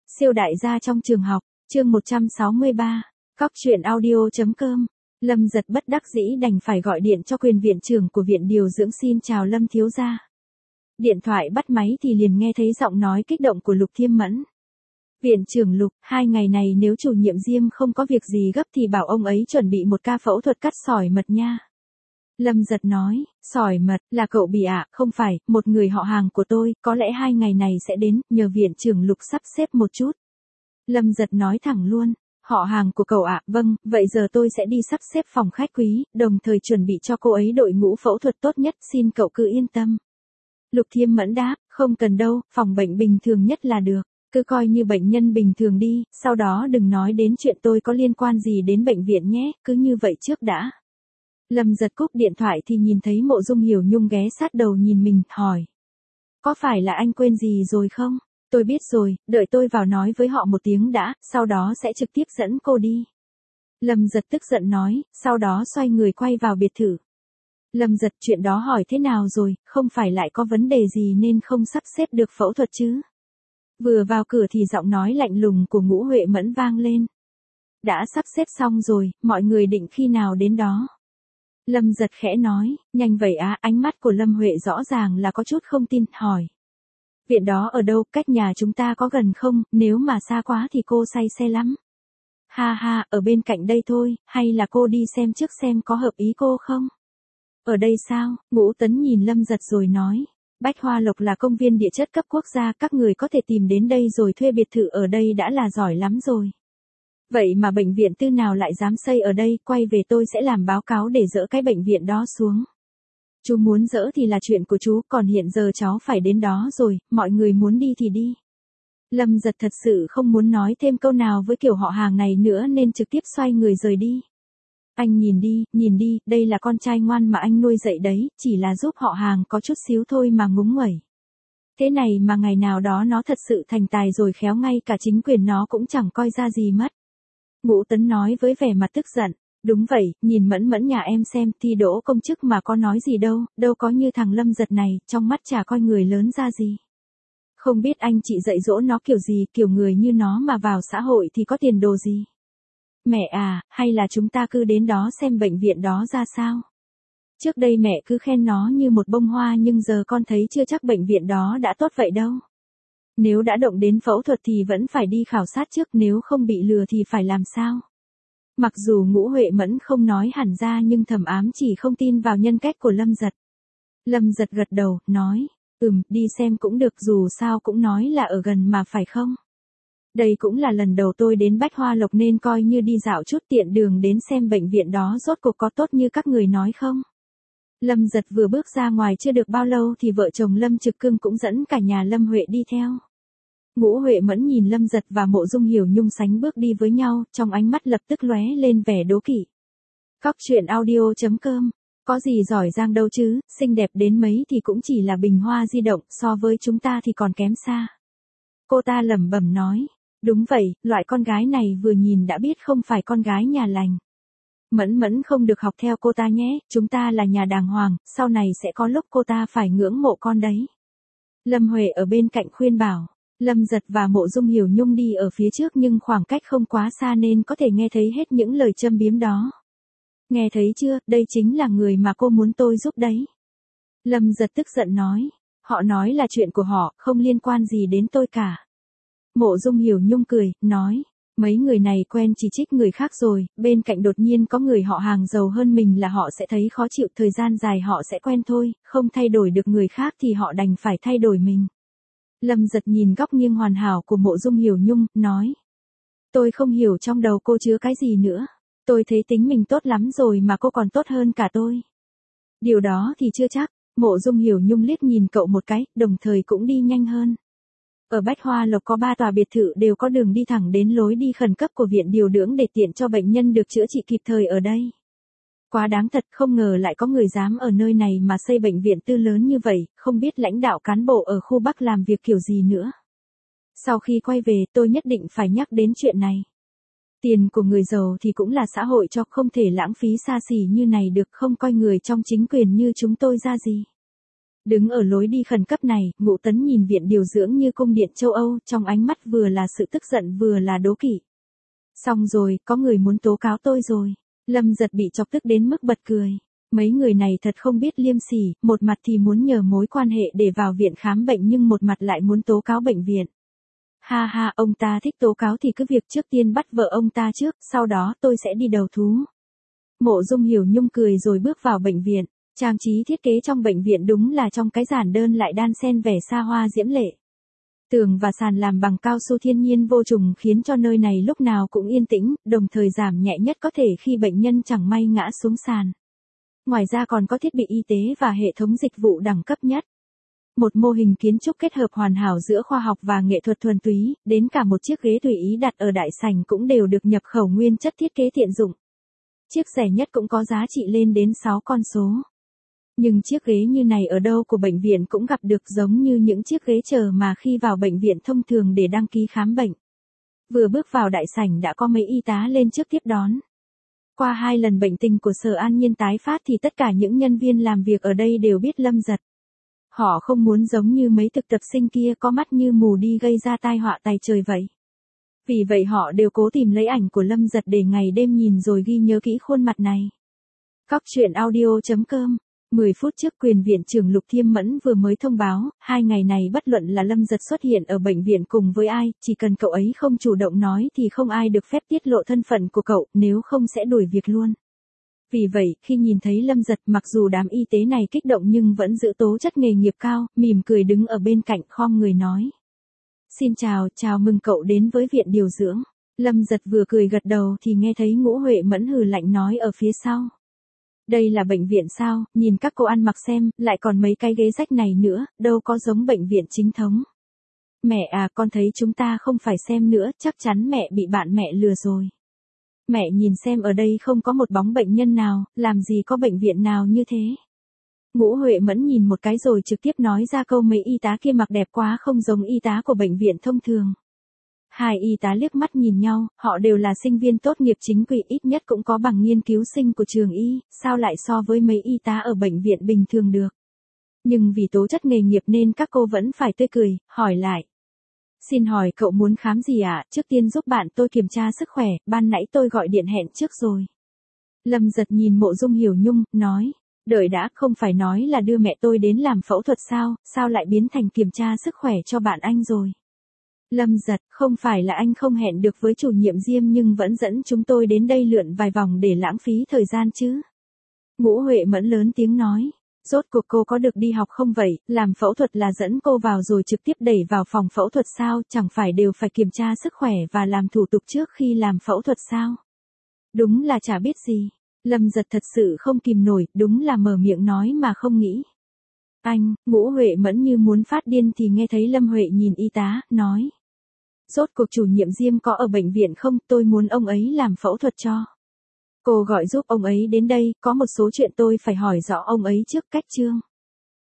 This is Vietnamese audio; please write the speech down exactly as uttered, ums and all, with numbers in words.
Siêu đại gia trong trường học, chương một trăm sáu mươi ba, Cóc truyện audio.com. Lâm Giật bất đắc dĩ đành phải gọi điện cho quyền viện trưởng của viện điều dưỡng xin chào Lâm thiếu gia. Điện thoại bắt máy thì liền nghe thấy giọng nói kích động của Lục Thiêm Mẫn. Viện trưởng Lục, hai ngày này nếu chủ nhiệm Diêm không có việc gì gấp thì bảo ông ấy chuẩn bị một ca phẫu thuật cắt sỏi mật nha. Lâm Giật nói, sỏi mật, là cậu bị ạ, à? Không phải, một người họ hàng của tôi, có lẽ hai ngày này sẽ đến, nhờ viện trưởng Lục sắp xếp một chút. Lâm Giật nói thẳng luôn, họ hàng của cậu ạ, à? Vâng, vậy giờ tôi sẽ đi sắp xếp phòng khách quý, đồng thời chuẩn bị cho cô ấy đội ngũ phẫu thuật tốt nhất, xin cậu cứ yên tâm. Lục Thiêm Mẫn đáp, không cần đâu, phòng bệnh bình thường nhất là được, cứ coi như bệnh nhân bình thường đi, sau đó đừng nói đến chuyện tôi có liên quan gì đến bệnh viện nhé, cứ như vậy trước đã. Lâm Giật cúp điện thoại thì nhìn thấy Mộ Dung Hiểu Nhung ghé sát đầu nhìn mình, hỏi. Có phải là anh quên gì rồi không? Tôi biết rồi, đợi tôi vào nói với họ một tiếng đã, sau đó sẽ trực tiếp dẫn cô đi. Lâm Giật tức giận nói, sau đó xoay người quay vào biệt thự. Lâm Giật, chuyện đó hỏi thế nào rồi, không phải lại có vấn đề gì nên không sắp xếp được phẫu thuật chứ? Vừa vào cửa thì giọng nói lạnh lùng của Ngũ Huệ Mẫn vang lên. Đã sắp xếp xong rồi, mọi người định khi nào đến đó? Lâm Giật khẽ nói, nhanh vậy á, ánh mắt của Lâm Huệ rõ ràng là có chút không tin, hỏi. Viện đó ở đâu, cách nhà chúng ta có gần không, nếu mà xa quá thì cô say xe lắm. Ha ha, ở bên cạnh đây thôi, hay là cô đi xem trước xem có hợp ý cô không? Ở đây sao? Ngũ Tấn nhìn Lâm Giật rồi nói. Bách Hoa Lộc là công viên địa chất cấp quốc gia, các người có thể tìm đến đây rồi thuê biệt thự ở đây đã là giỏi lắm rồi. Vậy mà bệnh viện tư nào lại dám xây ở đây, quay về tôi sẽ làm báo cáo để dỡ cái bệnh viện đó xuống. Chú muốn dỡ thì là chuyện của chú, còn hiện giờ cháu phải đến đó rồi, mọi người muốn đi thì đi. Lâm Giật thật sự không muốn nói thêm câu nào với kiểu họ hàng này nữa nên trực tiếp xoay người rời đi. Anh nhìn đi, nhìn đi, đây là con trai ngoan mà anh nuôi dạy đấy, chỉ là giúp họ hàng có chút xíu thôi mà ngúng nguẩy. Thế này mà ngày nào đó nó thật sự thành tài rồi khéo ngay cả chính quyền nó cũng chẳng coi ra gì mất. Ngũ Tấn nói với vẻ mặt tức giận, đúng vậy, nhìn Mẫn Mẫn nhà em xem, thi đỗ công chức mà có nói gì đâu, đâu có như thằng Lâm Giật này, trong mắt chả coi người lớn ra gì. Không biết anh chị dạy dỗ nó kiểu gì, kiểu người như nó mà vào xã hội thì có tiền đồ gì. Mẹ à, hay là chúng ta cứ đến đó xem bệnh viện đó ra sao? Trước đây mẹ cứ khen nó như một bông hoa nhưng giờ con thấy chưa chắc bệnh viện đó đã tốt vậy đâu. Nếu đã động đến phẫu thuật thì vẫn phải đi khảo sát trước, nếu không bị lừa thì phải làm sao? Mặc dù Ngũ Huệ Mẫn không nói hẳn ra nhưng thầm ám chỉ không tin vào nhân cách của Lâm Giật. Lâm Giật gật đầu, nói, ừm, đi xem cũng được, dù sao cũng nói là ở gần mà phải không? Đây cũng là lần đầu tôi đến Bách Hoa Lộc nên coi như đi dạo chút tiện đường đến xem bệnh viện đó rốt cuộc có tốt như các người nói không? Lâm Giật vừa bước ra ngoài chưa được bao lâu thì vợ chồng Lâm Trực Cương cũng dẫn cả nhà Lâm Huệ đi theo. Ngũ Huệ Mẫn nhìn Lâm Giật và Mộ Dung Hiểu Nhung sánh bước đi với nhau, trong ánh mắt lập tức lóe lên vẻ đố kỵ. Cóc truyện audio.com, có gì giỏi giang đâu chứ, xinh đẹp đến mấy thì cũng chỉ là bình hoa di động, so với chúng ta thì còn kém xa. Cô ta lẩm bẩm nói, đúng vậy, loại con gái này vừa nhìn đã biết không phải con gái nhà lành. Mẫn Mẫn không được học theo cô ta nhé, chúng ta là nhà đàng hoàng, sau này sẽ có lúc cô ta phải ngưỡng mộ con đấy. Lâm Huệ ở bên cạnh khuyên bảo. Lâm Giật và Mộ Dung Hiểu Nhung đi ở phía trước nhưng khoảng cách không quá xa nên có thể nghe thấy hết những lời châm biếm đó. Nghe thấy chưa, đây chính là người mà cô muốn tôi giúp đấy. Lâm Giật tức giận nói, họ nói là chuyện của họ, không liên quan gì đến tôi cả. Mộ Dung Hiểu Nhung cười, nói, mấy người này quen chỉ trích người khác rồi, bên cạnh đột nhiên có người họ hàng giàu hơn mình là họ sẽ thấy khó chịu, thời gian dài họ sẽ quen thôi, không thay đổi được người khác thì họ đành phải thay đổi mình. Lâm Giật nhìn góc nghiêng hoàn hảo của Mộ Dung Hiểu Nhung, nói. Tôi không hiểu trong đầu cô chứa cái gì nữa. Tôi thấy tính mình tốt lắm rồi mà cô còn tốt hơn cả tôi. Điều đó thì chưa chắc. Mộ Dung Hiểu Nhung liếc nhìn cậu một cái, đồng thời cũng đi nhanh hơn. Ở Bách Hoa Lộc có ba tòa biệt thự đều có đường đi thẳng đến lối đi khẩn cấp của viện điều dưỡng để tiện cho bệnh nhân được chữa trị kịp thời ở đây. Quá đáng thật, không ngờ lại có người dám ở nơi này mà xây bệnh viện tư lớn như vậy, không biết lãnh đạo cán bộ ở khu Bắc làm việc kiểu gì nữa. Sau khi quay về tôi nhất định phải nhắc đến chuyện này. Tiền của người giàu thì cũng là xã hội cho, không thể lãng phí xa xỉ như này được, không coi người trong chính quyền như chúng tôi ra gì. Đứng ở lối đi khẩn cấp này, Ngũ Tấn nhìn viện điều dưỡng như cung điện châu Âu, trong ánh mắt vừa là sự tức giận vừa là đố kỵ. Xong rồi, có người muốn tố cáo tôi rồi. Lâm Giật bị chọc tức đến mức bật cười. Mấy người này thật không biết liêm sỉ, một mặt thì muốn nhờ mối quan hệ để vào viện khám bệnh nhưng một mặt lại muốn tố cáo bệnh viện. Ha ha, ông ta thích tố cáo thì cứ việc trước tiên bắt vợ ông ta trước, sau đó tôi sẽ đi đầu thú. Mộ Dung Hiểu Nhung cười rồi bước vào bệnh viện. Trang trí thiết kế trong bệnh viện đúng là trong cái giản đơn lại đan xen vẻ xa hoa diễm lệ. Tường và sàn làm bằng cao su thiên nhiên vô trùng khiến cho nơi này lúc nào cũng yên tĩnh, đồng thời giảm nhẹ nhất có thể khi bệnh nhân chẳng may ngã xuống sàn. Ngoài ra còn có thiết bị y tế và hệ thống dịch vụ đẳng cấp nhất. Một mô hình kiến trúc kết hợp hoàn hảo giữa khoa học và nghệ thuật thuần túy, đến cả một chiếc ghế tùy ý đặt ở đại sảnh cũng đều được nhập khẩu nguyên chất thiết kế tiện dụng. Chiếc rẻ nhất cũng có giá trị lên đến sáu con số. Nhưng chiếc ghế như này ở đâu của bệnh viện cũng gặp được, giống như những chiếc ghế chờ mà khi vào bệnh viện thông thường để đăng ký khám bệnh. Vừa bước vào đại sảnh đã có mấy y tá lên trước tiếp đón. Qua hai lần bệnh tình của Sở An Nhiên tái phát thì tất cả những nhân viên làm việc ở đây đều biết Lâm Giật. Họ không muốn giống như mấy thực tập sinh kia có mắt như mù đi gây ra tai họa tày trời vậy. Vì vậy họ đều cố tìm lấy ảnh của Lâm Giật để ngày đêm nhìn rồi ghi nhớ kỹ khuôn mặt này. Cóc truyện audio chấm com. mười phút trước quyền viện trưởng Lục Thiêm Mẫn vừa mới thông báo, hai ngày này bất luận là Lâm Giật xuất hiện ở bệnh viện cùng với ai, chỉ cần cậu ấy không chủ động nói thì không ai được phép tiết lộ thân phận của cậu, nếu không sẽ đuổi việc luôn. Vì vậy, khi nhìn thấy Lâm Giật, mặc dù đám y tế này kích động nhưng vẫn giữ tố chất nghề nghiệp cao, mỉm cười đứng ở bên cạnh khom người nói. Xin chào, chào mừng cậu đến với viện điều dưỡng. Lâm Giật vừa cười gật đầu thì nghe thấy Ngũ Huệ Mẫn hừ lạnh nói ở phía sau. Đây là bệnh viện sao, nhìn các cô ăn mặc xem, lại còn mấy cái ghế rách này nữa, đâu có giống bệnh viện chính thống. Mẹ à, con thấy chúng ta không phải xem nữa, chắc chắn mẹ bị bạn mẹ lừa rồi. Mẹ nhìn xem ở đây không có một bóng bệnh nhân nào, làm gì có bệnh viện nào như thế. Ngũ Huệ Mẫn nhìn một cái rồi trực tiếp nói ra câu mấy y tá kia mặc đẹp quá không giống y tá của bệnh viện thông thường. Hai y tá liếc mắt nhìn nhau, họ đều là sinh viên tốt nghiệp chính quy, ít nhất cũng có bằng nghiên cứu sinh của trường y, sao lại so với mấy y tá ở bệnh viện bình thường được. Nhưng vì tố chất nghề nghiệp nên các cô vẫn phải tươi cười, hỏi lại. Xin hỏi cậu muốn khám gì ạ? À? Trước tiên giúp bạn tôi kiểm tra sức khỏe, ban nãy tôi gọi điện hẹn trước rồi. Lâm Giật nhìn Mộ Dung Hiểu Nhung, nói. Đợi đã, không phải nói là đưa mẹ tôi đến làm phẫu thuật sao, sao lại biến thành kiểm tra sức khỏe cho bạn anh rồi. Lâm Giật, không phải là anh không hẹn được với chủ nhiệm Diêm nhưng vẫn dẫn chúng tôi đến đây lượn vài vòng để lãng phí thời gian chứ. Ngũ Huệ Mẫn lớn tiếng nói. Rốt cuộc cô có được đi học không vậy, làm phẫu thuật là dẫn cô vào rồi trực tiếp đẩy vào phòng phẫu thuật sao, chẳng phải đều phải kiểm tra sức khỏe và làm thủ tục trước khi làm phẫu thuật sao. Đúng là chả biết gì. Lâm Giật thật sự không kìm nổi, đúng là mở miệng nói mà không nghĩ. Anh, Ngũ Huệ Mẫn như muốn phát điên thì nghe thấy Lâm Huệ nhìn y tá, nói. Rốt cuộc chủ nhiệm Diêm có ở bệnh viện không, tôi muốn ông ấy làm phẫu thuật cho. Cô gọi giúp ông ấy đến đây, có một số chuyện tôi phải hỏi rõ ông ấy trước. Cách chương.